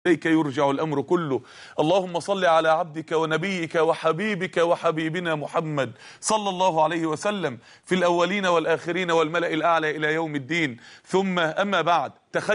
إليك يرجع الأمر كله. اللهم صل على عبدك ونبيك وحبيبك وحبيبنا محمد صلى الله عليه وسلم في الأولين والآخرين والملأ الأعلى إلى يوم الدين. ثم أما بعد،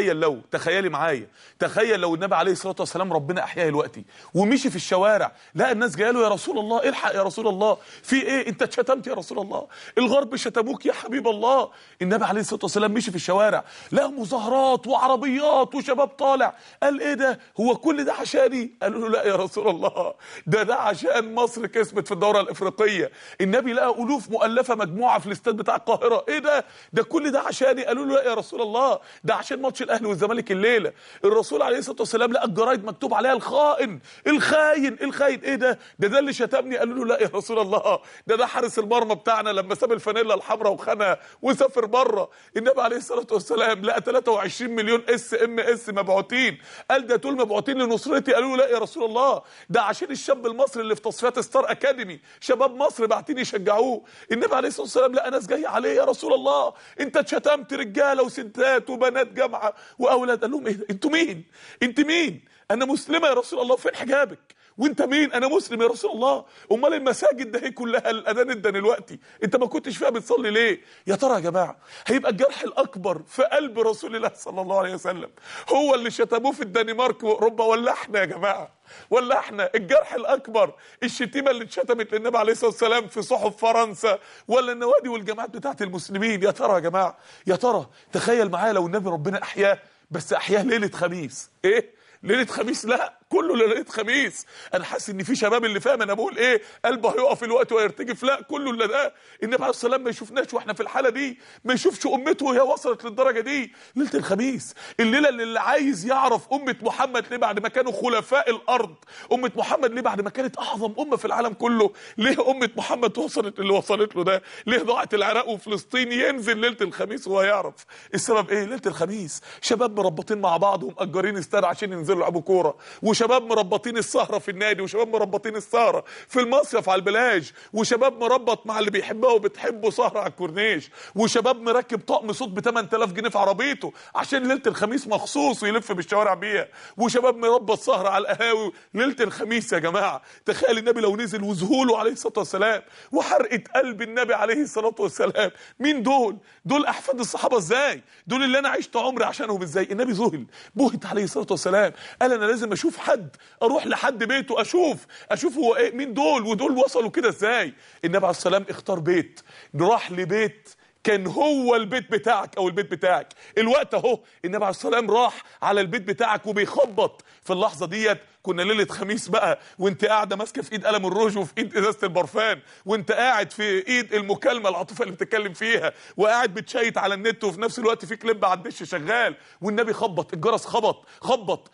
تخيلي معايا، تخيل لو النبي عليه الصلاة والسلام ربنا أحياه دلوقتي ومشي في الشوارع، لقى الناس جايه له: يا رسول الله الحق، يا رسول الله في ايه؟ انت اتشتمت يا رسول الله، الغرب شتموك يا حبيب الله. النبي عليه الصلاة والسلام مشي في الشوارع، لقى مظاهرات وعربيات وشباب طالع، قال: ايه ده؟ هو كل ده عشاني؟ قالوا له: لا يا رسول الله، ده عشان مصر كسبت في الدورة الإفريقية. النبي لقى ألوف مؤلفة مجموعة في الاستاد بتاع القاهرة. ايه ده كل ده عشاني؟ قالوا له: لا يا رسول الله، ده عشان ماتش الاهلي والزمالك الليله. الرسول عليه الصلاه والسلام لقى الجرايد مكتوب عليها: الخائن الخاين الخاين. ايه ده اللي شتمني؟ قالوا له: لا يا رسول الله، ده حارس المرمى بتاعنا لما ساب الفانيلا الحمراء وخانها وسافر بره. النبي عليه الصلاه والسلام لقى 23 مليون SMS مبعوتين، قال: ده دول مبعوتين لنصرتي. قالوا له: لا يا رسول الله، ده عشان الشاب المصري اللي في تصفيات ستار اكاديمي، شباب مصر باعتين يشجعوه. النبي عليه الصلاه والسلام لقى ناس جايه عليه: يا رسول الله، انت اتشتمت رجاله وستات وبنات جامعه واولاد. قال لهم: ايه ده؟ انتوا مين؟ انت مين؟ انا مسلمه يا رسول الله. فين حجابك؟ وانت مين؟ انا مسلم يا رسول الله. امال المساجد ده هي كلها الاذان ده دلوقتي، انت ما كنتش فيها بتصلي ليه؟ يا ترى يا جماعه هيبقى الجرح الاكبر في قلب رسول الله صلى الله عليه وسلم هو اللي شتموه في الدنمارك واوروبا، ولا احنا يا جماعه؟ ولا احنا الجرح الاكبر الشتيمه اللي اتشتمت للنبي عليه الصلاه والسلام في صحف فرنسا، ولا النوادي والجامعات بتاعت المسلمين؟ يا ترى يا جماعه، يا ترى. تخيل معايا لو النبي ربنا احياه، بس احياه ليله خميس. ايه ليله خميس؟ لا، كله ليله خميس. انا حاسس ان في شباب اللي فاهم انا بقول ايه قلبه هيقف الوقت ويرتجف. لا، كله الا ده. النبي عليه الصلاه والسلام ما يشوفناش واحنا في الحاله دي، ما يشوفش امته وهي وصلت للدرجه دي. ليله الخميس، الليله اللي عايز يعرف امه محمد ليه بعد ما كانوا خلفاء الارض، امه محمد ليه بعد ما كانت اعظم امه في العالم كله، ليه امه محمد وصلت اللي وصلت له ده، ليه ضاعت العراق وفلسطين، ينزل ليله الخميس وهو يعرف السبب ايه. ليله الخميس شباب مربطين مع بعض ومأجرين استاد عشان ينزلوا يلعبوا كوره، وشباب مربطين السهره في النادي، وشباب مربطين السهره في المصيف على البلاج، وشباب مربط مع اللي بيحبها وبتحبه سهره على الكورنيش، وشباب مركب طقم صوت ب 8000 جنيه في عربيته عشان ليله الخميس مخصوص ويلف بالشوارع بيها، وشباب مربط سهره على القهاوي ليله الخميس. يا جماعه تخيل النبي لو نزل وذهوله عليه الصلاه والسلام وحرقه قلب النبي عليه الصلاه والسلام. مين دول احفاد الصحابه ازاي؟ دول اللي انا عشت عمري عشانهم ازاي؟ النبي ذهل، بهت عليه الصلاه والسلام، قال: انا لازم اشوف حد، اروح لحد بيته اشوف هو ايه، مين دول ودول وصلوا كده ازاي. النبي عليه السلام اختار بيت، راح لبيت كان هو البيت بتاعك او البيت بتاعك. الوقت اهو النبي عليه السلام راح على البيت بتاعك وبيخبط. في اللحظه ديت كنا ليله خميس بقى، وانت قاعده ماسكه في ايد قلم الروج وفي ايد ازازه البرفان، وانت قاعد في ايد المكالمه العاطفه اللي بتتكلم فيها، وقاعد بتشيت على النت، وفي نفس الوقت في كليب على الدش شغال، والنبي خبط الجرس، خبط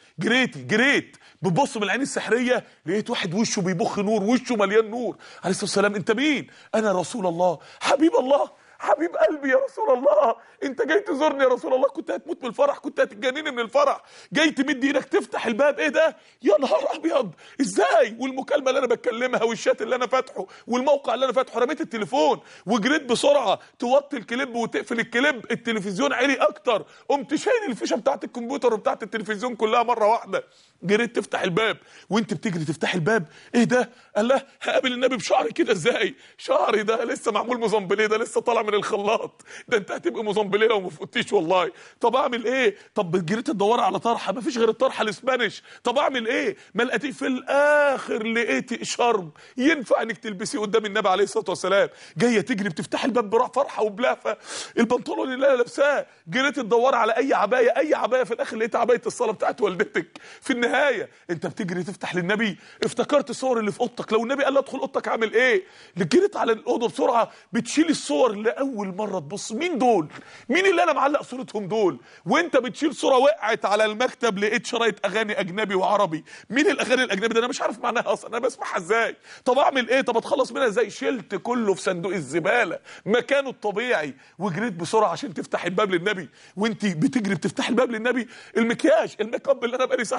جريت بتبص من العين السحريه، لقيت واحد وشه بيبخ نور، وشه مليان نور. عليه الصلاه والسلام: انت مين؟ انا رسول الله، حبيب الله، حبيب قلبي يا رسول الله، انت جاي تزورني يا رسول الله، كنت هتموت من الفرح، كنت هتتجنني من الفرح، جاي تمد ايدك تفتح الباب. ايه ده؟ يا نهار ابيض، ازاي؟ والمكالمه اللي انا بتكلمها والشات اللي انا فاتحه والموقع اللي انا فاتحه، رميت التليفون وجريت بسرعه توطي الكليب وتقفل الكليب، التلفزيون عالي اكتر، قمت شايل الفيشه بتاعت الكمبيوتر وبتاعت التلفزيون كلها مره واحده، جريت تفتح الباب، وانت بتجري تفتح الباب. ايه ده؟ قال له: هقابل النبي بشعري كده ازاي؟ شعري ده لسه معمول موزمبليه، ده لسه طالع من الخلاط، ده انت هتبقى موزمبليه لو ما فوتيش والله. طب اعمل ايه؟ طب جريت تدور على طرحه، ما فيش غير الطرحه الاسبانيش. طب اعمل ايه؟ ما لقيتيه. في الاخر لقيتي شرب ينفع انك تلبسيه قدام النبي عليه الصلاه والسلام، جايه تجري بتفتح الباب فرحه وبلهفه، البنطلون اللي انا لابساه. جريت تدور على اي عبايه، في الاخر لقيت عبايه الصلاه بتاعت والدتك. في النهايه انت بتجري تفتح للنبي، افتكرت الصور اللي في اوضتك، لو النبي قال لي ادخل اوضتك اعمل ايه؟ جريت على الاوضه بسرعه بتشيل الصور لاول مره تبص، مين دول؟ مين اللي انا معلق صورتهم دول؟ وانت بتشيل صوره وقعت على المكتب لقيت شرايط اغاني اجنبي وعربي. مين الاغاني الاجنبي ده؟ انا مش عارف معناها اصلا، انا بسمعها ازاي؟ طب اعمل ايه؟ طب اتخلص منها ازاي؟ شلت كله في صندوق الزباله مكانه الطبيعي، وجريت بسرعه عشان تفتح الباب للنبي. وانت بتجري بتفتح الباب للنبي، المكياج الميك اب اللي انا بقالي ساعتين قاعد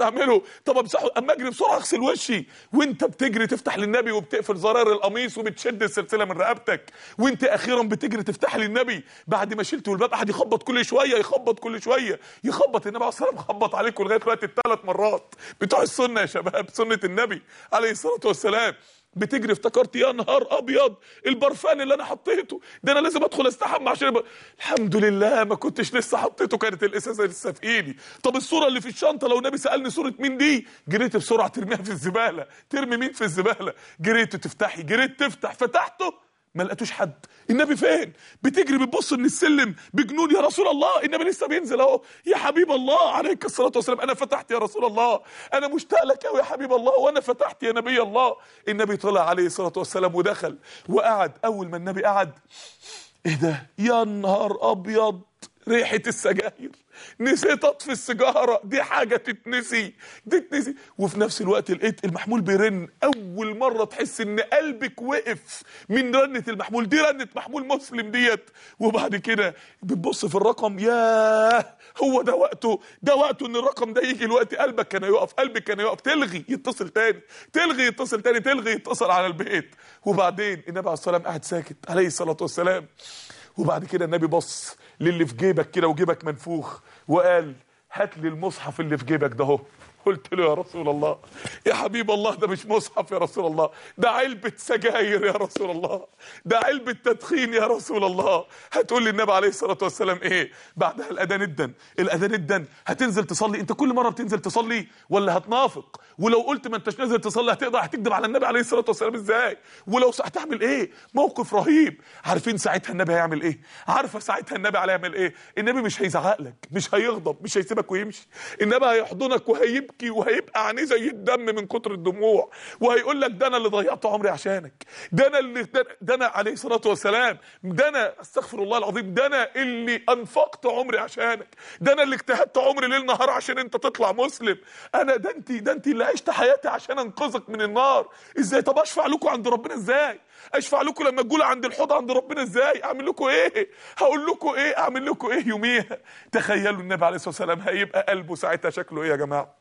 اعمله. طب امسحه، اما اجري بسرعه اغسل وشي. وانت بتجري تفتح للنبي وبتقفل زرار القميص وبتشد السلسله من رقبتك، وانت اخيرا بتجري تفتح للنبي بعد ما شلت الباب، قاعد يخبط كل شويه يخبط كل شويه يخبط. النبي عليه الصلاه والسلام خبط عليكم لغايه دلوقتي ال3 مرات بتوع السنه يا شباب، سنه النبي عليه الصلاه والسلام. بتجري افتكرت يا نهار ابيض البرفان اللي انا حطيته ده، انا لازم ادخل استحمى عشان الحمد لله ما كنتش لسه حطيته، كانت الازازه لسه في ايدي. طب الصوره اللي في الشنطه لو النبي سالني صوره مين دي، جريت بسرعه ترميها في الزباله. ترمي مين في الزباله؟ جريت تفتحي، جريت تفتح، فتحته ما لقيتوش حد. النبي فين؟ بتجري بتبص من السلم بجنون، يا رسول الله النبي لسه بينزل اهو. يا حبيب الله عليك الصلاه والسلام، انا فتحت يا رسول الله، انا مشتاق لك قوي يا حبيب الله، وانا فتحت يا نبي الله. النبي طلع عليه الصلاه والسلام ودخل وقعد. اول ما النبي قعد، ايه ده؟ يا نهار ابيض، ريحه السجاير. نسيت اطفي السيجاره، دي حاجه تتنسي، تتنسي. وفي نفس الوقت لقيت المحمول بيرن. اول مره تحس ان قلبك وقف من رنه المحمول دي، رنه محمول مسلم ديت. وبعد كده بتبص في الرقم، ياه هو ده وقته، ده وقته ان الرقم ده يجي الوقت. قلبك كان يقف، قلبك كان يقف، تلغي يتصل تاني، تلغي يتصل تاني، تلغي يتصل على البيت. وبعدين النبي عليه الصلاه والسلام قاعد ساكت عليه الصلاه والسلام. وبعد كده النبي بص للي في جيبك كده وجيبك منفوخ وقال هات لي المصحف اللي في جيبك ده اهو. قلت له يا رسول الله، يا حبيب الله ده مش مصحف يا رسول الله، ده علبة سجاير يا رسول الله، ده علبة تدخين يا رسول الله. هتقول لي النبي عليه الصلاة والسلام ايه؟ بعدها الأذان ادن، الأذان ادن، هتنزل تصلي. انت كل مرة بتنزل تصلي ولا هتنافق؟ ولو قلت ما انتش نازل تصلي هتقدر هتكذب على النبي عليه الصلاة والسلام ازاي؟ ولو هتعمل ايه؟ موقف رهيب. عارفين ساعتها النبي هيعمل ايه؟ عارفة ساعتها النبي هيعمل ايه؟ النبي مش هيزعق لك، مش هيغضب، مش هيسيبك ويمشي. النبي هيحضنك وهيبكي وهيبقى عينيه زي الدم من كتر الدموع، وهيقول لك ده انا اللي ضيعت عمري عشانك، ده انا اللي ده انا عليه الصلاه والسلام، ده انا استغفر الله العظيم، ده انا اللي انفقت عمري عشانك، ده انا اللي اجتهدت عمري ليل نهار عشان انت تطلع مسلم، انا ده انت اللي عشت حياتي عشان انقذك من النار. ازاي؟ طب اشفع لكم عند ربنا ازاي؟ اشفع لكم لما تقولوا عند الحوض عند ربنا ازاي؟ اعمل لكم ايه؟ هقول لكم ايه؟ اعمل لكم ايه يوميها؟ تخيلوا النبي عليه الصلاه والسلام هيبقى قلبه ساعتها شكله ايه يا جماعه؟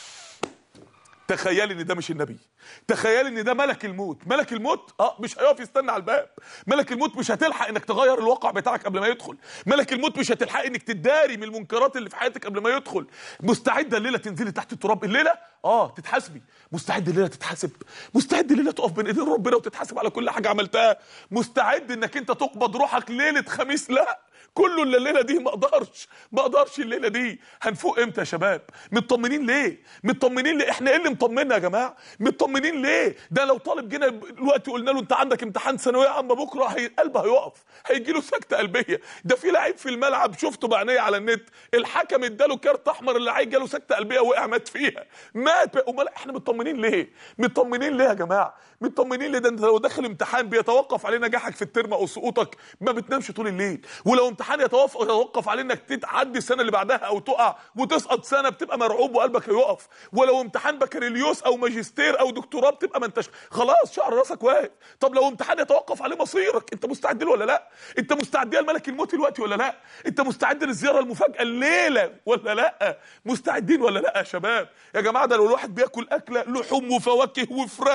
تخيل ان ده مش النبي، تخيل ان ده ملك الموت. ملك الموت مش هيقف يستنى على الباب. ملك الموت مش هتلحق انك تغير الواقع بتاعك قبل ما يدخل. ملك الموت مش هتلحق انك تداري من المنكرات اللي في حياتك قبل ما يدخل. مستعده الليله تنزلي تحت التراب، الليله تتحاسبي، مستعد الليله تتحاسب، مستعد الليله تقف بين ايدين ربنا وتتحاسب على كل حاجه عملتها، مستعد انك انت تقبض روحك ليله خميس. لا كله الليله دي ما اقدرش الليله دي. هنفوق امتى يا شباب؟ مطمنين ليه؟ مطمنين ليه؟ احنا ايه اللي مطمنا يا جماعه؟ مطمنين ليه؟ ده لو طالب جينا دلوقتي قلنا له انت عندك امتحان ثانويه عامه بكره، قلبه هيقف، هيجي له سكته قلبيه. ده في لعيب في الملعب شفته بعينيا على النت، الحكم اداله كارت احمر، اللعيب جاله سكته قلبيه وقع مات فيها، مات. امال احنا مطمنين ليه؟ مطمنين ليه يا جماعه؟ مطمنين ليه؟ ده انت لو داخل امتحان بيتوقف عليه نجاحك في الترم او سقوطك ما بتنامش طول الليل، ولو امتحان يتوقف عليه انك تعدي السنه اللي بعدها او تقع وتسقط سنه بتبقى مرعوب وقلبك هيقف، ولو امتحان بكالوريوس او ماجستير او دكتوراه بتبقى ما انتش خلاص شعر راسك واقف. طب لو امتحان يتوقف عليه مصيرك، انت مستعد له ولا لا؟ انت مستعد لملك الموت دلوقتي ولا لا؟ انت مستعد للزياره المفاجاه الليله ولا لا؟ مستعدين ولا لا يا شباب؟ يا جماعه ده لو الواحد بياكل اكله لحوم وفواكه وفراخ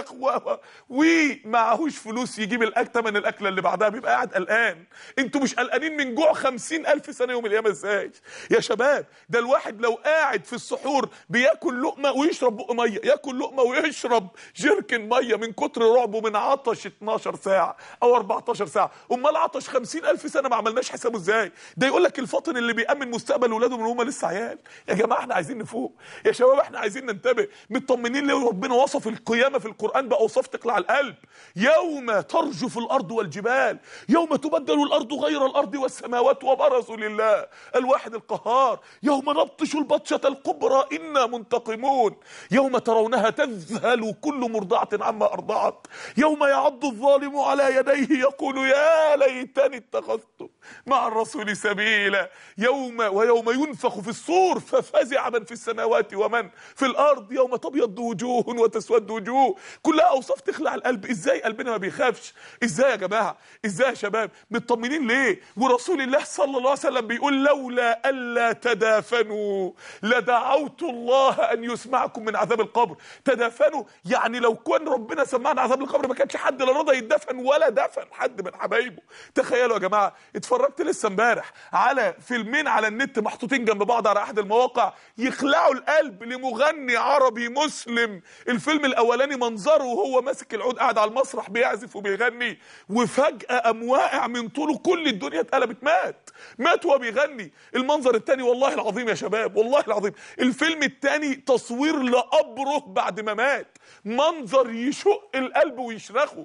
ومعهوش فلوس يجيب الاكله من الاكله اللي بعدها بيبقى قاعد قلقان. انتوا مش قلقانين من جوع 50,000 سنه يوم القيامه ازاي يا شباب؟ ده الواحد لو قاعد في السحور بياكل لقمه ويشرب بق ميه، ياكل لقمه ويشرب جيركن ميه من كتر رعبه من عطش 12 ساعه او 14 ساعه، امال عطش 50,000 سنه ما عملناش حسابه ازاي؟ ده يقول لك الفاطن اللي بيامن مستقبل اولاده من هم لسه عيال. يا جماعه احنا عايزين نفوق يا شباب، احنا عايزين ننتبه. مطمنين ليه؟ ربنا وصف القيامه في القران باوصاف تقلع القلب. يوم ترجف الارض والجبال، يوم تبدل الارض غير الارض والسماوات وبرزوا لله الواحد القهار، يوم نبطش البطشه الكبرى انا منتقمون، يوم ترونها تذهل كل مرضعه عما ارضعت، يوم يعض الظالم على يديه يقول يا ليتني اتخذت مع الرسول سبيلا، ويوم ينفخ في الصور ففزع من في السماوات ومن في الارض، يوم تبيض وجوه وتسود وجوه. كلها اوصاف تخلع القلب. ازاي قلبنا ما بيخافش؟ ازاي يا جماعه؟ ازاي يا شباب؟ مطمنين ليه؟ ورسول الله الله صلى الله عليه وسلم بيقول لولا ألا تدافنوا لدعوت الله أن يسمعكم من عذاب القبر. تدافنوا يعني لو كان ربنا سمعنا عذاب القبر ما كانش حد لا رضى يدفن ولا دفن حد من حبايبه. تخيلوا يا جماعة، اتفرجت لسه امبارح على فيلمين على النت محطوطين جنب بعض على أحد المواقع يخلعوا القلب لمغني عربي مسلم. الفيلم الأولاني منظره وهو ماسك العود قاعد على المسرح بيعزف وبيغني، وفجأة قام واقع من طوله، كل الدنيا اتقلبت، مات وهو بيغني. المنظر الثاني والله العظيم يا شباب والله العظيم، الفيلم الثاني تصوير لقبره بعد ما مات، منظر يشق القلب ويشرخه.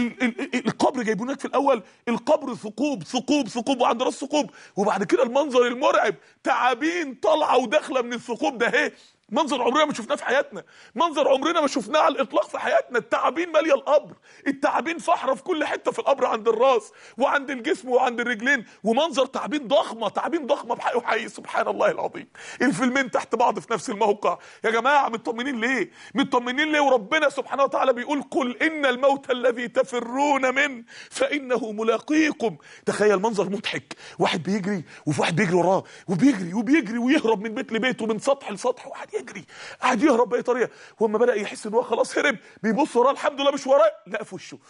القبر جايبونك في الاول القبر ثقوب ثقوب ثقوب وعند راس ثقوب، وبعد كده المنظر المرعب تعابين طالعه وداخله من الثقوب ده. اهي منظر عمرنا ما شفناه في حياتنا، منظر عمرنا ما شفناه على الاطلاق في حياتنا. التعابين ماليه القبر، التعابين فحره في كل حته في القبر، عند الراس وعند الجسم وعند الرجلين، ومنظر تعابين ضخمه، تعابين ضخمه بحق وحقيقي. سبحان الله العظيم، الفيلمين تحت بعض في نفس الموقع. يا جماعه مطمنين ليه؟ مطمنين ليه وربنا سبحانه وتعالى بيقول قل ان الموت الذي تفرون منه فانه ملاقيكم. تخيل منظر مضحك، واحد بيجري وفي واحد بيجري وراه وبيجري وبيجري ويهرب من بيت لبيت ومن سطح لسطح، واحد يجري قاعد يهرب باي طريقه، واما بدا يحس ان هو خلاص هرب بيبص وراه، الحمد لله مش وراه، لا في وشه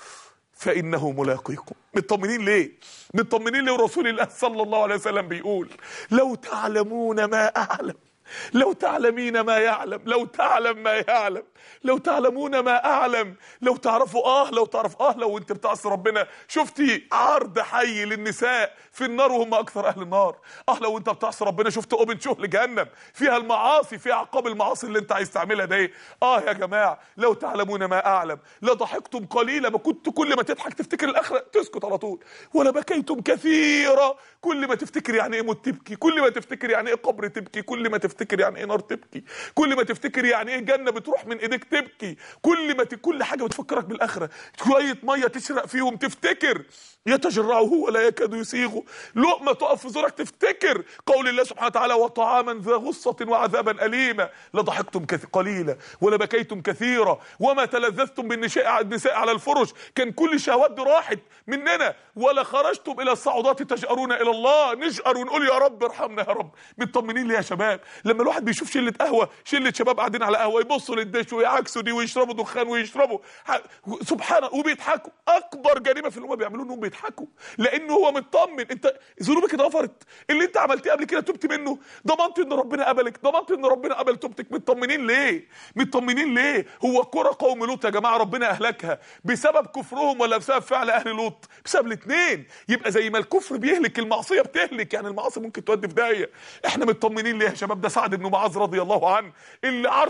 فانه ملاقيكم. مطمنين ليه؟ مطمنين ليه ورسول الله صلى الله عليه وسلم بيقول لو تعلمون ما اعلم، لو تعلمين ما يعلم، لو تعلم ما يعلم، لو تعلمون ما اعلم، لو تعرفوا لو تعرف لو انت بتعصي ربنا. شفتي عرض حي للنساء في النار وهم اكثر اهل النار. لو انت بتعصي ربنا شفت اوبن شو لجهنم فيها المعاصي، فيها عقاب المعاصي اللي انت عايز تعملها ده ايه. يا جماعه لو تعلمون ما اعلم لضحكتم قليلا، ما كنت كل ما تضحك تفتكر الاخره تسكت على طول، ولا بكيتم كثيرا، كل ما تفتكر يعني ايه موت تبكي، كل ما تفتكر يعني ايه قبر تبكي، كل ما تفتكر يعني ايه نار تبكي، كل ما تفتكر يعني ايه جنه بتروح من ايديك تبكي، كل حاجه بتفكرك بالاخره. شويه ميه تشرق فيهم تفتكر يتجرعه ولا يكاد يسيغه، لقمه تقف في زورك تفتكر قول الله سبحانه وتعالى وطعاما ذا غصه وعذابا اليما. لضحكتم قليلا ولا بكيتم كثيرا وما تلذذتم بالنساء على الفرش، كان كل شهوات دي راحت مننا، ولا خرجتم الى الصعودات تجأرون الى الله، نجأر ونقول يا رب ارحمنا يا رب. مطمنين ليه يا شباب؟ لما الواحد بيشوف شله قهوه، شله شباب قاعدين على قهوه يبصوا للدش ويعكسوا دي ويشربوا دخان ويشربوا سبحان الله وبيضحكوا، اكبر جريمه في اللي هم بيعملوه انهم بيضحكوا، لانه هو مطمن. انت ذنوبك اتغفرت، اللي انت عملتيه قبل كده تبت منه، ضمنت ان ربنا قبلك، ضمنت ان ربنا قبل توبتك. مطمنين ليه؟ مطمنين ليه؟ هو قرى قوم لوط يا جماعه ربنا اهلكها بسبب كفرهم ولا بسبب فعل اهل لوط؟ بسبب الاثنين. يبقى زي ما الكفر بيهلك المعصيه بتهلك، يعني المعاصي ممكن تودي في داهيه. احنا مطمنين ليه يا شباب؟ ده سعد بن معاذ رضي الله عنه اللي